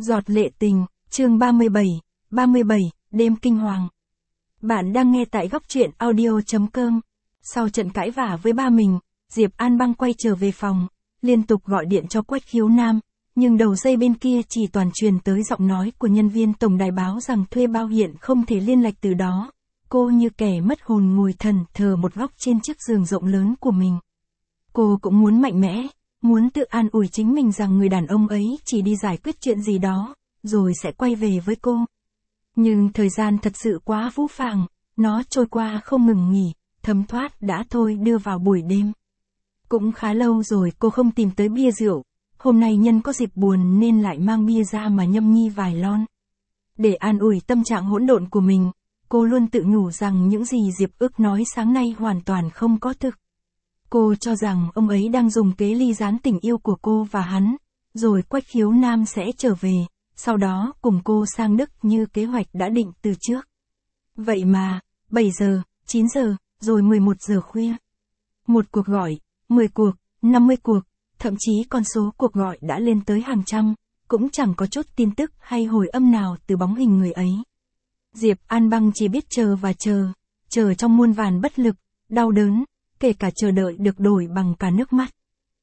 Giọt lệ tình, chương 37, đêm kinh hoàng. Bạn đang nghe tại góc truyện audio.com. Sau trận cãi vã với ba mình, Diệp An Băng quay trở về phòng, liên tục gọi điện cho Quách Khiếu Nam, nhưng đầu dây bên kia chỉ toàn truyền tới giọng nói của nhân viên tổng đài báo rằng thuê bao hiện không thể liên lạc từ đó. Cô như kẻ mất hồn ngồi thần thờ một góc trên chiếc giường rộng lớn của mình. Cô cũng muốn mạnh mẽ, muốn tự an ủi chính mình rằng người đàn ông ấy chỉ đi giải quyết chuyện gì đó, rồi sẽ quay về với cô. Nhưng thời gian thật sự quá phũ phàng, nó trôi qua không ngừng nghỉ, thấm thoát đã thôi đưa vào buổi đêm. Cũng khá lâu rồi cô không tìm tới bia rượu, hôm nay nhân có dịp buồn nên lại mang bia ra mà nhâm nhi vài lon. Để an ủi tâm trạng hỗn độn của mình, cô luôn tự nhủ rằng những gì Diệp Ước nói sáng nay hoàn toàn không có thực. Cô cho rằng ông ấy đang dùng kế ly gián tình yêu của cô và hắn, rồi Quách Khiếu Nam sẽ trở về, sau đó cùng cô sang Đức như kế hoạch đã định từ trước. Vậy mà, 7 giờ, 9 giờ, rồi 11 giờ khuya. Một cuộc gọi, 10 cuộc, 50 cuộc, thậm chí con số cuộc gọi đã lên tới hàng trăm, cũng chẳng có chút tin tức hay hồi âm nào từ bóng hình người ấy. Diệp An Băng chỉ biết chờ và chờ trong muôn vàn bất lực, đau đớn, kể cả chờ đợi được đổi bằng cả nước mắt.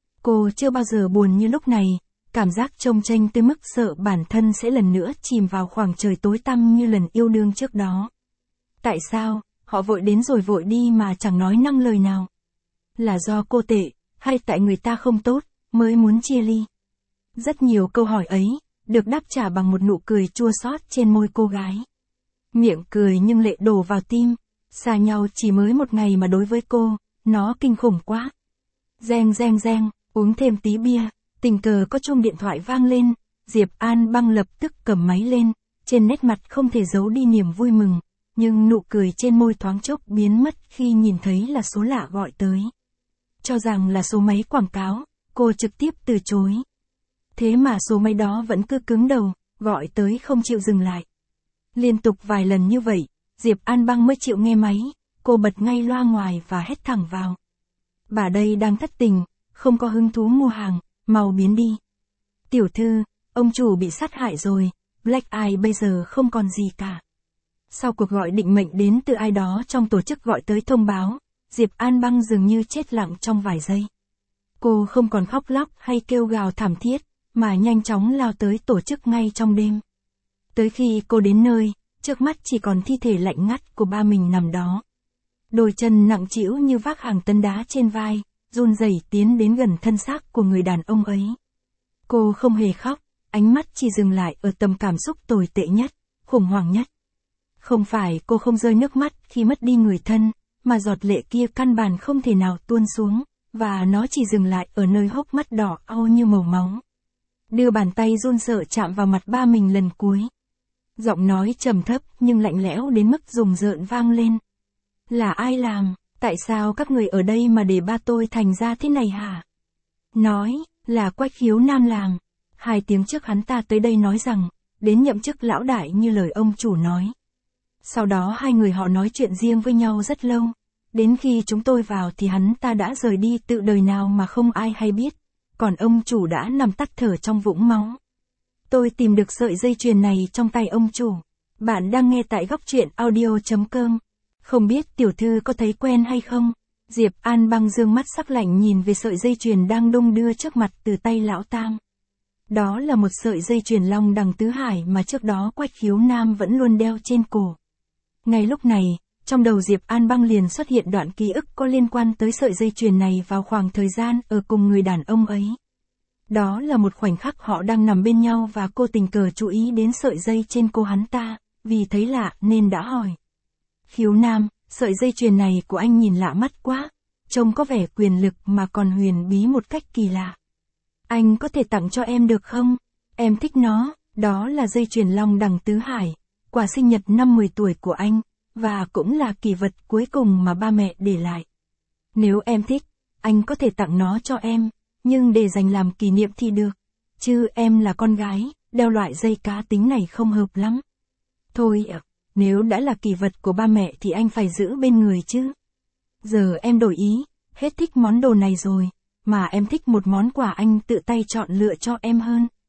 Cô chưa bao giờ buồn như lúc này, cảm giác chông chênh tới mức sợ bản thân sẽ lần nữa chìm vào khoảng trời tối tăm như lần yêu đương trước đó. Tại sao, họ vội đến rồi vội đi mà chẳng nói năng lời nào? Là do cô tệ, hay tại người ta không tốt, mới muốn chia ly? Rất nhiều câu hỏi ấy, được đáp trả bằng một nụ cười chua xót trên môi cô gái. Miệng cười nhưng lệ đổ vào tim, xa nhau chỉ mới một ngày mà đối với cô, nó kinh khủng quá. Reng, uống thêm tí bia, tình cờ có chuông điện thoại vang lên, Diệp An Băng lập tức cầm máy lên, trên nét mặt không thể giấu đi niềm vui mừng, nhưng nụ cười trên môi thoáng chốc biến mất khi nhìn thấy là số lạ gọi tới. Cho rằng là số máy quảng cáo, cô trực tiếp từ chối. Thế mà số máy đó vẫn cứ cứng đầu, gọi tới không chịu dừng lại. Liên tục vài lần như vậy, Diệp An Băng mới chịu nghe máy, cô bật ngay loa ngoài và hét thẳng vào. Bà đây đang thất tình, không có hứng thú mua hàng, mau biến đi. Tiểu thư, ông chủ bị sát hại rồi, Black Eye bây giờ không còn gì cả. Sau cuộc gọi định mệnh đến từ ai đó trong tổ chức gọi tới thông báo, Diệp An Băng dường như chết lặng trong vài giây. Cô không còn khóc lóc hay kêu gào thảm thiết, mà nhanh chóng lao tới tổ chức ngay trong đêm. Tới khi cô đến nơi, trước mắt chỉ còn thi thể lạnh ngắt của ba mình nằm đó. Đôi chân nặng trĩu như vác hàng tấn đá trên vai, run rẩy tiến đến gần thân xác của người đàn ông ấy. Cô không hề khóc, ánh mắt chỉ dừng lại ở tầm cảm xúc tồi tệ nhất, khủng hoảng nhất. Không phải cô không rơi nước mắt khi mất đi người thân, mà giọt lệ kia căn bản không thể nào tuôn xuống, và nó chỉ dừng lại ở nơi hốc mắt đỏ au như màu máu. Đưa bàn tay run sợ chạm vào mặt ba mình lần cuối. Giọng nói trầm thấp nhưng lạnh lẽo đến mức rùng rợn vang lên. Là ai làm, tại sao các người ở đây mà để ba tôi thành ra thế này hả? Nói, là Quách Khiếu Nam làm. 2 tiếng trước hắn ta tới đây nói rằng, đến nhậm chức lão đại như lời ông chủ nói. Sau đó hai người họ nói chuyện riêng với nhau rất lâu. Đến khi chúng tôi vào thì hắn ta đã rời đi tự đời nào mà không ai hay biết. Còn ông chủ đã nằm tắt thở trong vũng máu. Tôi tìm được sợi dây chuyền này trong tay ông chủ. Bạn đang nghe tại góc truyện audio.com. Không biết tiểu thư có thấy quen hay không? Diệp An Băng dương mắt sắc lạnh nhìn về sợi dây chuyền đang đung đưa trước mặt từ tay lão tam. Đó là một sợi dây chuyền long đằng tứ hải mà trước đó Quách Khiếu Nam vẫn luôn đeo trên cổ. Ngay lúc này, trong đầu Diệp An Băng liền xuất hiện đoạn ký ức có liên quan tới sợi dây chuyền này vào khoảng thời gian ở cùng người đàn ông ấy. Đó là một khoảnh khắc họ đang nằm bên nhau và cô tình cờ chú ý đến sợi dây trên cô hắn ta, vì thấy lạ nên đã hỏi. Khiếu Nam, sợi dây chuyền này của anh nhìn lạ mắt quá, trông có vẻ quyền lực mà còn huyền bí một cách kỳ lạ. Anh có thể tặng cho em được không? Em thích nó, đó là dây chuyền long đằng tứ hải, quà sinh nhật năm 10 tuổi của anh, và cũng là kỷ vật cuối cùng mà ba mẹ để lại. Nếu em thích, anh có thể tặng nó cho em, nhưng để dành làm kỷ niệm thì được. Chứ em là con gái, đeo loại dây cá tính này không hợp lắm. Thôi ạ, nếu đã là kỷ vật của ba mẹ thì anh phải giữ bên người chứ. Giờ em đổi ý, hết thích món đồ này rồi, mà em thích một món quà anh tự tay chọn lựa cho em hơn.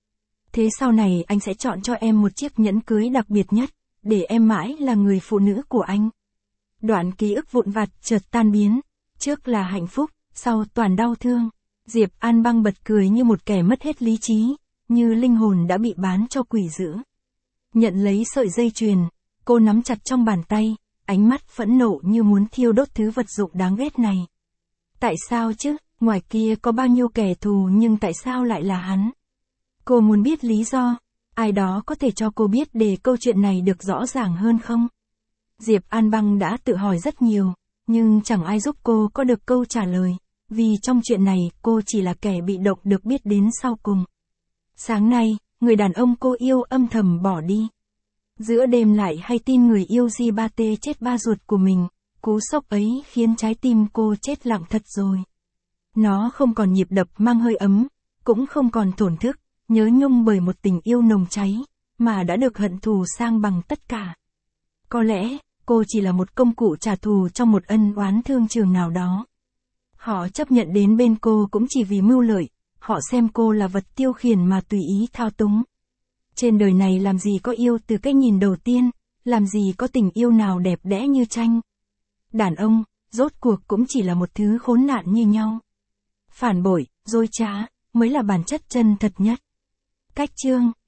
Thế sau này anh sẽ chọn cho em một chiếc nhẫn cưới đặc biệt nhất, để em mãi là người phụ nữ của anh. Đoạn ký ức vụn vặt chợt tan biến, trước là hạnh phúc, sau toàn đau thương. Diệp An Băng bật cười như một kẻ mất hết lý trí, như linh hồn đã bị bán cho quỷ dữ. Nhận lấy sợi dây chuyền, cô nắm chặt trong bàn tay, ánh mắt phẫn nộ như muốn thiêu đốt thứ vật dụng đáng ghét này. Tại sao chứ, ngoài kia có bao nhiêu kẻ thù nhưng tại sao lại là hắn? Cô muốn biết lý do, ai đó có thể cho cô biết để câu chuyện này được rõ ràng hơn không? Diệp An Băng đã tự hỏi rất nhiều, nhưng chẳng ai giúp cô có được câu trả lời, vì trong chuyện này cô chỉ là kẻ bị động được biết đến sau cùng. Sáng nay, người đàn ông cô yêu âm thầm bỏ đi. Giữa đêm lại hay tin người yêu Di-ba-tê chết ba ruột của mình, cú sốc ấy khiến trái tim cô chết lặng thật rồi. Nó không còn nhịp đập mang hơi ấm, cũng không còn thổn thức, nhớ nhung bởi một tình yêu nồng cháy, mà đã được hận thù sang bằng tất cả. Có lẽ, cô chỉ là một công cụ trả thù trong một ân oán thương trường nào đó. Họ chấp nhận đến bên cô cũng chỉ vì mưu lợi, họ xem cô là vật tiêu khiển mà tùy ý thao túng. Trên đời này làm gì có yêu từ cái nhìn đầu tiên, làm gì có tình yêu nào đẹp đẽ như tranh. Đàn ông, rốt cuộc cũng chỉ là một thứ khốn nạn như nhau. Phản bội, dối trá, mới là bản chất chân thật nhất. Cách chương